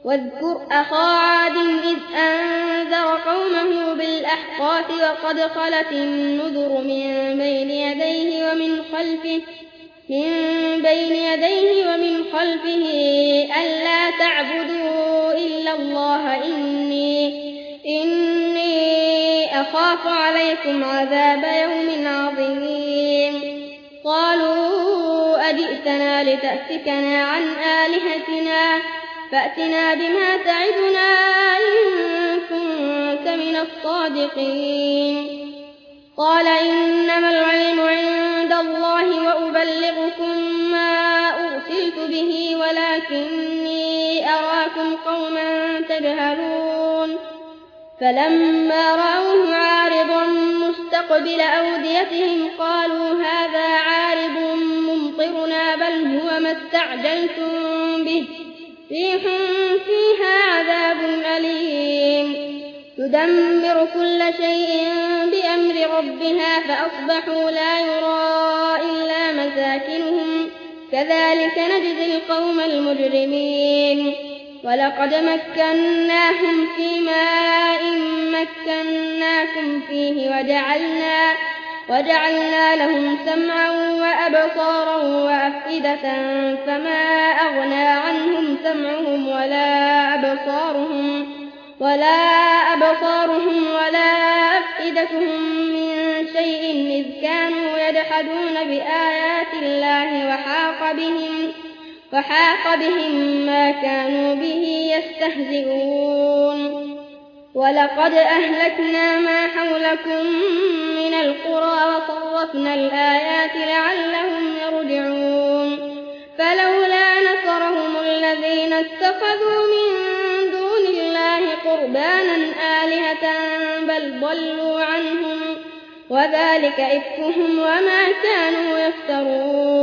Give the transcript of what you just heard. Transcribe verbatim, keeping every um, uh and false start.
واذكر أخا عاد إذ أنذر قومه بالأحقاف وقد خلت النذر من بين يديه ومن خلفه من بين يديه ومن خلفه ألا تعبدوا إلا الله إني إني أخاف عليكم عذاب يوم عظيم. قالوا أجئتنا لتأفكنا عن آلهتنا فأتنا بما تعدنا إن كنت من الصادقين. قال إنما العلم عند الله وأبلغكم ما أرسلت به ولكني أراكم قوما تجهلون. فلما رأوه عارضا مستقبل أوديتهم قالوا هذا عارض ممطرنا بل هو ما استعجلتم به ريح فيها عذاب أليم تدمر كل شيء بأمر ربها فأصبحوا لا يرى إلا مساكنهم كذلك نجزي القوم المجرمين. ولقد مكناهم في ماء مكناكم فيه وجعلنا, وجعلنا لهم سمعا وأبصارا وأفئدة فما أغنى عنهم سمعهم ولا أبصارهم ولا أبصارهم ولا أفئدتهم من شيء إذ كانوا يجحدون بآيات الله وحاق بهم وحاق بهم ما كانوا به يستهزئون. ولقد أهلكنا ما حولكم من القرى وصرفنا الآيات لعلهم يرجعون. فلولا نصرهم الذين اتخذوا من دون الله قربانا آلهة بل ضلوا عنهم وذلك إفكهم وما كانوا يفترون.